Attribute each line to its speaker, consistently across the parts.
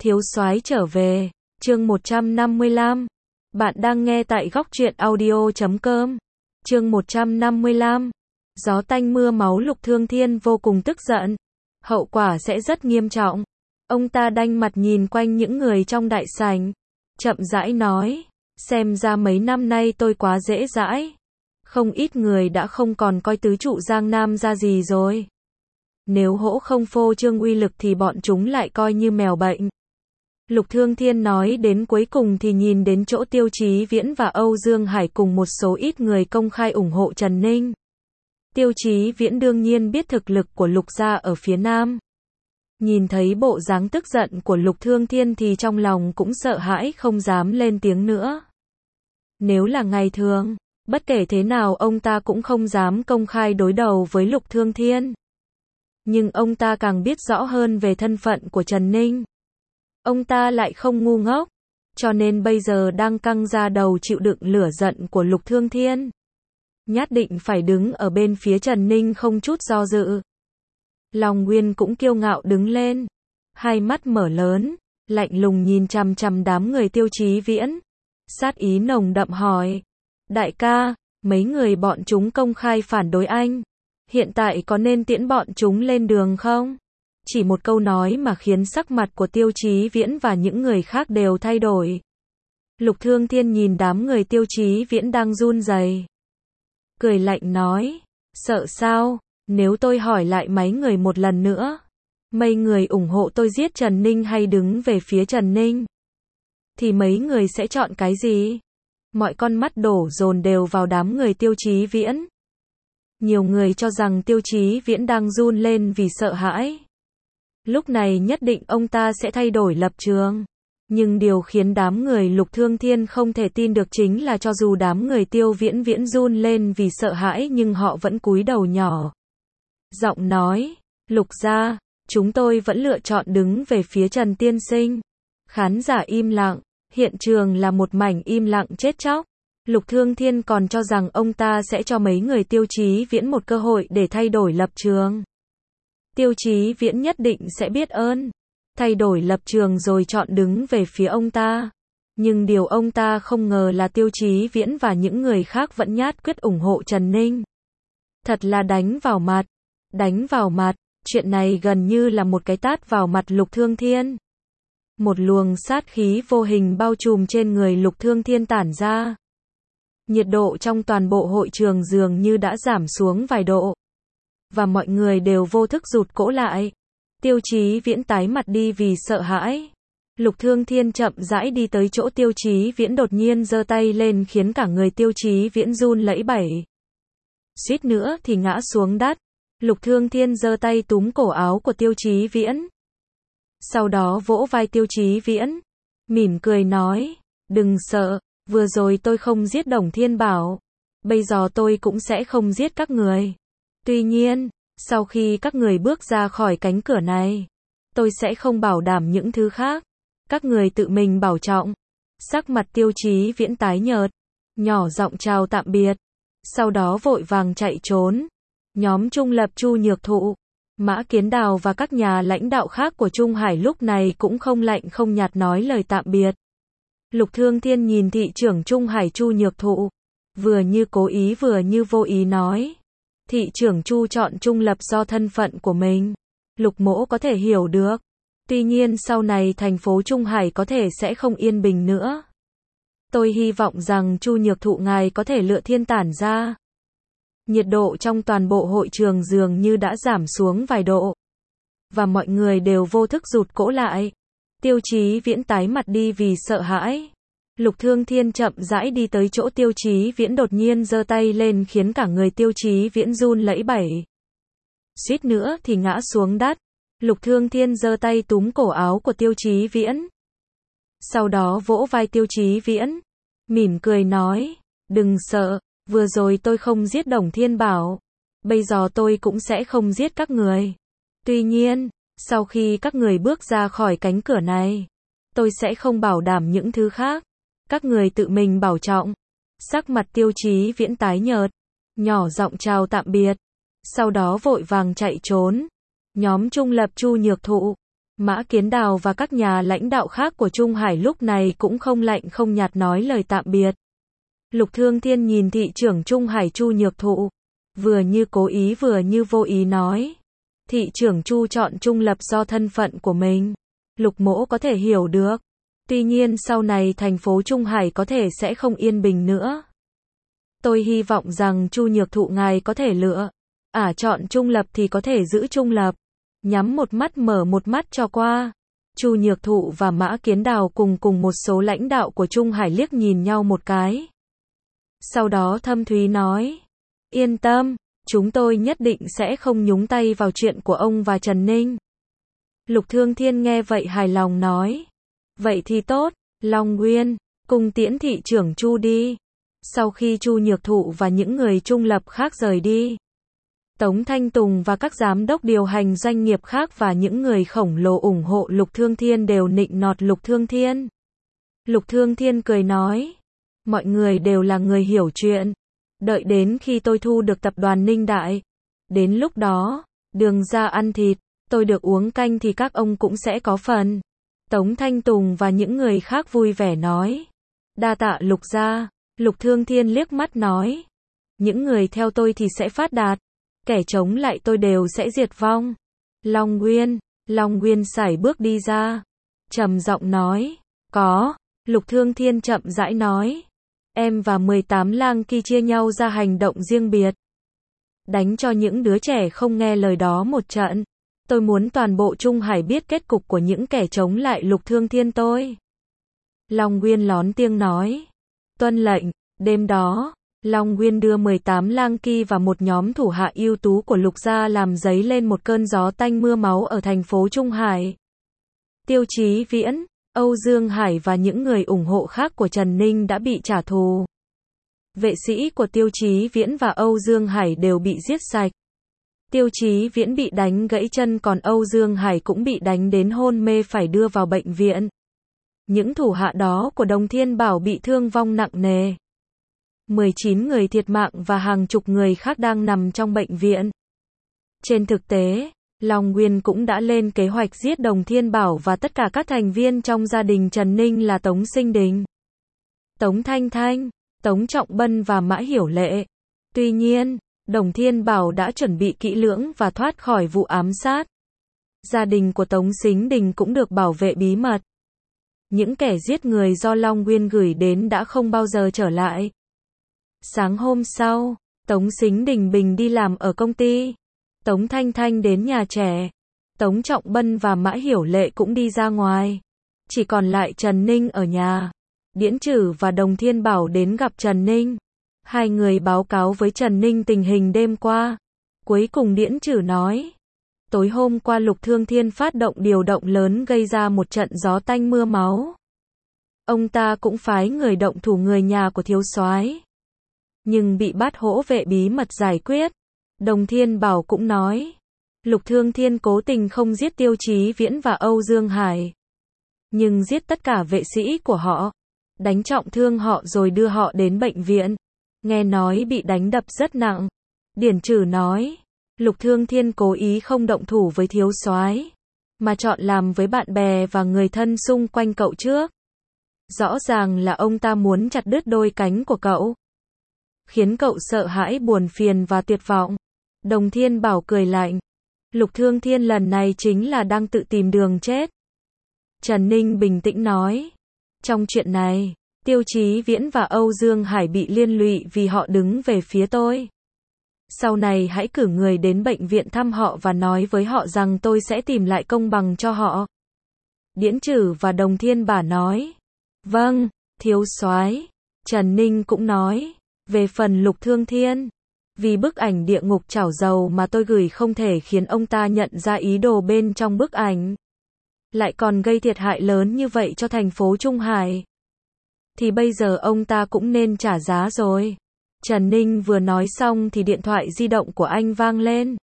Speaker 1: Thiếu soái trở về, chương 155. Bạn đang nghe tại góc truyện audio.com. Chương 155. Gió tanh mưa máu. Lục Thương Thiên vô cùng tức giận. Hậu quả sẽ rất nghiêm trọng. Ông ta đanh mặt nhìn quanh những người trong đại sảnh. Chậm rãi nói. Xem ra mấy năm nay tôi quá dễ dãi. Không ít người đã không còn coi tứ trụ Giang Nam ra gì rồi. Nếu hỗ không phô trương uy lực thì bọn chúng lại coi như mèo bệnh. Lục Thương Thiên nói đến cuối cùng thì nhìn đến chỗ Tiêu Chí Viễn và Âu Dương Hải cùng một số ít người công khai ủng hộ Trần Ninh. Tiêu Chí Viễn đương nhiên biết thực lực của Lục gia ở phía Nam. Nhìn thấy bộ dáng tức giận của Lục Thương Thiên thì trong lòng cũng sợ hãi không dám lên tiếng nữa. Nếu là ngày thường, bất kể thế nào ông ta cũng không dám công khai đối đầu với Lục Thương Thiên. Nhưng ông ta càng biết rõ hơn về thân phận của Trần Ninh. Ông ta lại không ngu ngốc, cho nên bây giờ đang căng ra đầu chịu đựng lửa giận của Lục Thương Thiên. Nhất định phải đứng ở bên phía Trần Ninh không chút do dự. Long Nguyên cũng kiêu ngạo đứng lên, hai mắt mở lớn, lạnh lùng nhìn chằm chằm đám người Tiêu Chí Viễn. Sát ý nồng đậm hỏi, đại ca, mấy người bọn chúng công khai phản đối anh. Hiện tại có nên tiễn bọn chúng lên đường không? Chỉ một câu nói mà khiến sắc mặt của Tiêu Chí Viễn và những người khác đều thay đổi. Lục Thương Thiên nhìn đám người Tiêu Chí Viễn đang run rẩy, cười lạnh nói, sợ sao? Nếu tôi hỏi lại mấy người một lần nữa, mấy người ủng hộ tôi giết Trần Ninh hay đứng về phía Trần Ninh, thì mấy người sẽ chọn cái gì? Mọi con mắt đổ dồn đều vào đám người Tiêu Chí Viễn. Nhiều người cho rằng Tiêu Chí Viễn đang run lên vì sợ hãi. Lúc này nhất định ông ta sẽ thay đổi lập trường. Nhưng điều khiến đám người Lục Thương Thiên không thể tin được chính là cho dù đám người Tiêu Viễn Viễn run lên vì sợ hãi nhưng họ vẫn cúi đầu nhỏ giọng nói, Lục gia, chúng tôi vẫn lựa chọn đứng về phía Trần tiên sinh. Khán giả im lặng, hiện trường là một mảnh im lặng chết chóc. Lục Thương Thiên còn cho rằng ông ta sẽ cho mấy người Tiêu Chí Viễn một cơ hội để thay đổi lập trường. Tiêu Chí Viễn nhất định sẽ biết ơn, thay đổi lập trường rồi chọn đứng về phía ông ta. Nhưng điều ông ta không ngờ là Tiêu Chí Viễn và những người khác vẫn nhất quyết ủng hộ Trần Ninh. Thật là đánh vào mặt. Đánh vào mặt, chuyện này gần như là một cái tát vào mặt Lục Thương Thiên. Một luồng sát khí vô hình bao trùm trên người Lục Thương Thiên tản ra. Nhiệt độ trong toàn bộ hội trường dường như đã giảm xuống vài độ. Và mọi người đều vô thức rụt cổ lại. Tiêu Chí Viễn tái mặt đi vì sợ hãi. Lục Thương Thiên chậm rãi đi tới chỗ Tiêu Chí Viễn, đột nhiên giơ tay lên khiến cả người Tiêu Chí Viễn run lẩy bẩy. Suýt nữa thì ngã xuống đất. Lục Thương Thiên giơ tay túm cổ áo của Tiêu Chí Viễn. Sau đó vỗ vai Tiêu Chí Viễn, mỉm cười nói, đừng sợ, vừa rồi tôi không giết Đồng Thiên Bảo. Bây giờ tôi cũng sẽ không giết các người. Tuy nhiên, sau khi các người bước ra khỏi cánh cửa này, tôi sẽ không bảo đảm những thứ khác. Các người tự mình bảo trọng. Sắc mặt Tiêu Chí Viễn tái nhợt, nhỏ giọng chào tạm biệt. Sau đó vội vàng chạy trốn. Nhóm Trung Lập, Chu Nhược Thụ, Mã Kiến Đào và các nhà lãnh đạo khác của Trung Hải lúc này cũng không lạnh không nhạt nói lời tạm biệt. Lục Thương Thiên nhìn thị trưởng Trung Hải Chu Nhược Thụ, vừa như cố ý vừa như vô ý nói. Thị trưởng Chu chọn Trung Lập do thân phận của mình. Lục mỗ có thể hiểu được. Tuy nhiên sau này thành phố Trung Hải có thể sẽ không yên bình nữa. Tôi hy vọng rằng Chu Nhược Thụ ngài có thể lựa thiên tản ra. Nhiệt độ trong toàn bộ hội trường dường như đã giảm xuống vài độ. Và mọi người đều vô thức rụt cổ lại. Tiêu Chí Viễn tái mặt đi vì sợ hãi. Lục Thương Thiên chậm rãi đi tới chỗ Tiêu Chí Viễn, đột nhiên giơ tay lên khiến cả người Tiêu Chí Viễn run lẩy bẩy. Suýt nữa thì ngã xuống đất. Lục Thương Thiên giơ tay túm cổ áo của Tiêu Chí Viễn. Sau đó vỗ vai Tiêu Chí Viễn, mỉm cười nói, đừng sợ, vừa rồi tôi không giết Đồng Thiên Bảo. Bây giờ tôi cũng sẽ không giết các người. Tuy nhiên, sau khi các người bước ra khỏi cánh cửa này, tôi sẽ không bảo đảm những thứ khác. Các người tự mình bảo trọng. Sắc mặt Tiêu Chí Viễn tái nhợt, nhỏ giọng chào tạm biệt. Sau đó vội vàng chạy trốn. Nhóm Trung Lập, Chu Nhược Thụ, Mã Kiến Đào và các nhà lãnh đạo khác của Trung Hải lúc này cũng không lạnh không nhạt nói lời tạm biệt. Lục Thương Thiên nhìn thị trưởng Trung Hải Chu Nhược Thụ, vừa như cố ý vừa như vô ý nói. Thị trưởng Chu chọn trung lập do thân phận của mình. Lục Mỗ có thể hiểu được. Tuy nhiên sau này thành phố Trung Hải có thể sẽ không yên bình nữa. Tôi hy vọng rằng Chu Nhược Thụ ngài có thể lựa. Chọn trung lập thì có thể giữ trung lập. Nhắm một mắt mở một mắt cho qua. Chu Nhược Thụ và Mã Kiến Đào cùng một số lãnh đạo của Trung Hải liếc nhìn nhau một cái. Sau đó thâm thúy nói. Yên tâm, chúng tôi nhất định sẽ không nhúng tay vào chuyện của ông và Trần Ninh. Lục Thương Thiên nghe vậy hài lòng nói. Vậy thì tốt, Long Nguyên, cùng tiễn thị trưởng Chu đi. Sau khi Chu Nhược Thụ và những người trung lập khác rời đi, Tống Thanh Tùng và các giám đốc điều hành doanh nghiệp khác và những người khổng lồ ủng hộ Lục Thương Thiên đều nịnh nọt Lục Thương Thiên. Lục Thương Thiên cười nói. Mọi người đều là người hiểu chuyện. Đợi đến khi tôi thu được tập đoàn Ninh Đại. Đến lúc đó, đường ra ăn thịt, tôi được uống canh thì các ông cũng sẽ có phần. Tống Thanh Tùng và những người khác vui vẻ nói. Đa tạ Lục gia. Lục Thương Thiên liếc mắt nói. Những người theo tôi thì sẽ phát đạt. Kẻ chống lại tôi đều sẽ diệt vong. Long Nguyên sải bước đi ra. Trầm giọng nói. Có. Lục Thương Thiên chậm rãi nói. Em và 18 lang kia chia nhau ra hành động riêng biệt. Đánh cho những đứa trẻ không nghe lời đó một trận. Tôi muốn toàn bộ Trung Hải biết kết cục của những kẻ chống lại Lục Thương Thiên tôi. Long Nguyên lón tiếng nói. Tuân lệnh. Đêm đó, Long Nguyên đưa 18 lang kia và một nhóm thủ hạ ưu tú của Lục gia làm dấy lên một cơn gió tanh mưa máu ở thành phố Trung Hải. Tiêu Chí Viễn, Âu Dương Hải và những người ủng hộ khác của Trần Ninh đã bị trả thù. Vệ sĩ của Tiêu Chí Viễn và Âu Dương Hải đều bị giết sạch. Tiêu Chí Viễn bị đánh gãy chân còn Âu Dương Hải cũng bị đánh đến hôn mê phải đưa vào bệnh viện. Những thủ hạ đó của Đồng Thiên Bảo bị thương vong nặng nề. 19 người thiệt mạng và hàng chục người khác đang nằm trong bệnh viện. Trên thực tế, Long Nguyên cũng đã lên kế hoạch giết Đồng Thiên Bảo và tất cả các thành viên trong gia đình Trần Ninh là Tống Sinh Đình, Tống Thanh Thanh, Tống Trọng Bân và Mã Hiểu Lệ. Tuy nhiên, Đồng Thiên Bảo đã chuẩn bị kỹ lưỡng và thoát khỏi vụ ám sát. Gia đình của Tống Sinh Đình cũng được bảo vệ bí mật. Những kẻ giết người do Long Nguyên gửi đến đã không bao giờ trở lại. Sáng hôm sau, Tống Sinh Đình bình đi làm ở công ty. Tống Thanh Thanh đến nhà trẻ. Tống Trọng Bân và Mã Hiểu Lệ cũng đi ra ngoài. Chỉ còn lại Trần Ninh ở nhà. Điễn Trử và Đồng Thiên Bảo đến gặp Trần Ninh. Hai người báo cáo với Trần Ninh tình hình đêm qua. Cuối cùng Điễn Trử nói. Tối hôm qua Lục Thương Thiên phát động điều động lớn gây ra một trận gió tanh mưa máu. Ông ta cũng phái người động thủ người nhà của thiếu soái, nhưng bị Bát Hỗ vệ bí mật giải quyết. Đồng Thiên Bảo cũng nói. Lục Thương Thiên cố tình không giết Tiêu Chí Viễn và Âu Dương Hải, nhưng giết tất cả vệ sĩ của họ. Đánh trọng thương họ rồi đưa họ đến bệnh viện. Nghe nói bị đánh đập rất nặng. Điển Trử nói. Lục Thương Thiên cố ý không động thủ với thiếu soái, mà chọn làm với bạn bè và người thân xung quanh cậu trước. Rõ ràng là ông ta muốn chặt đứt đôi cánh của cậu, khiến cậu sợ hãi, buồn phiền và tuyệt vọng. Đồng Thiên Bảo cười lạnh. Lục Thương Thiên lần này chính là đang tự tìm đường chết. Trần Ninh bình tĩnh nói. Trong chuyện này, Tiêu Chí Viễn và Âu Dương Hải bị liên lụy vì họ đứng về phía tôi. Sau này hãy cử người đến bệnh viện thăm họ và nói với họ rằng tôi sẽ tìm lại công bằng cho họ. Điễn Trử và Đồng Thiên Bảo nói. Vâng, thiếu soái. Trần Ninh cũng nói. Về phần Lục Thương Thiên, vì bức ảnh địa ngục chảo dầu mà tôi gửi không thể khiến ông ta nhận ra ý đồ bên trong bức ảnh, lại còn gây thiệt hại lớn như vậy cho thành phố Trung Hải, thì bây giờ ông ta cũng nên trả giá rồi. Trần Ninh vừa nói xong thì điện thoại di động của anh vang lên.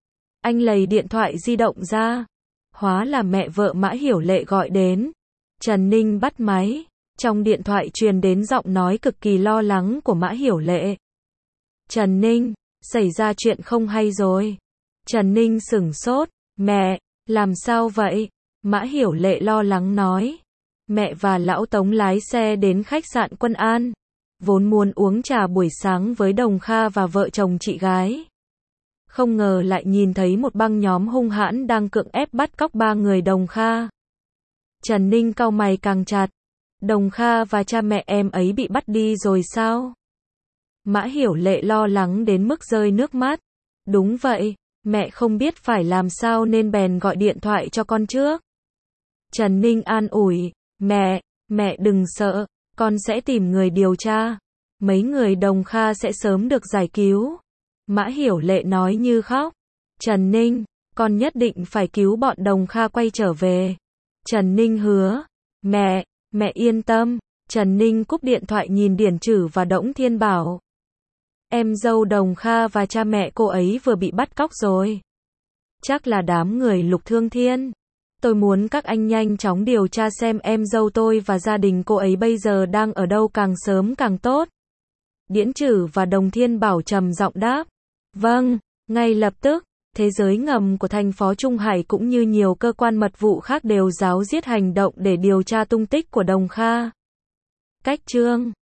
Speaker 1: Anh lấy điện thoại di động ra. Hóa là mẹ vợ Mã Hiểu Lệ gọi đến. Trần Ninh bắt máy. Trong điện thoại truyền đến giọng nói cực kỳ lo lắng của Mã Hiểu Lệ. Trần Ninh, xảy ra chuyện không hay rồi. Trần Ninh sửng sốt. Mẹ, làm sao vậy? Mã Hiểu Lệ lo lắng nói. Mẹ và lão Tống lái xe đến khách sạn Quân An, vốn muốn uống trà buổi sáng với Đồng Kha và vợ chồng chị gái. Không ngờ lại nhìn thấy một băng nhóm hung hãn đang cưỡng ép bắt cóc 3 người Đồng Kha. Trần Ninh cau mày càng chặt. Đồng Kha và cha mẹ em ấy bị bắt đi rồi sao? Mã Hiểu Lệ lo lắng đến mức rơi nước mắt. Đúng vậy, mẹ không biết phải làm sao nên bèn gọi điện thoại cho con trước. Trần Ninh an ủi, mẹ đừng sợ, con sẽ tìm người điều tra. Mấy người Đồng Kha sẽ sớm được giải cứu. Mã Hiểu Lệ nói như khóc. Trần Ninh, con nhất định phải cứu bọn Đồng Kha quay trở về. Trần Ninh hứa. Mẹ yên tâm. Trần Ninh cúp điện thoại nhìn Điển Trử và Đổng Thiên Bảo. Em dâu Đồng Kha và cha mẹ cô ấy vừa bị bắt cóc rồi. Chắc là đám người Lục Thương Thiên. Tôi muốn các anh nhanh chóng điều tra xem em dâu tôi và gia đình cô ấy bây giờ đang ở đâu, càng sớm càng tốt. Điển Trử và Đồng Thiên Bảo trầm giọng đáp. Vâng, ngay lập tức. Thế giới ngầm của thành phố Trung Hải cũng như nhiều cơ quan mật vụ khác đều ráo riết hành động để điều tra tung tích của Đồng Kha. Cách chương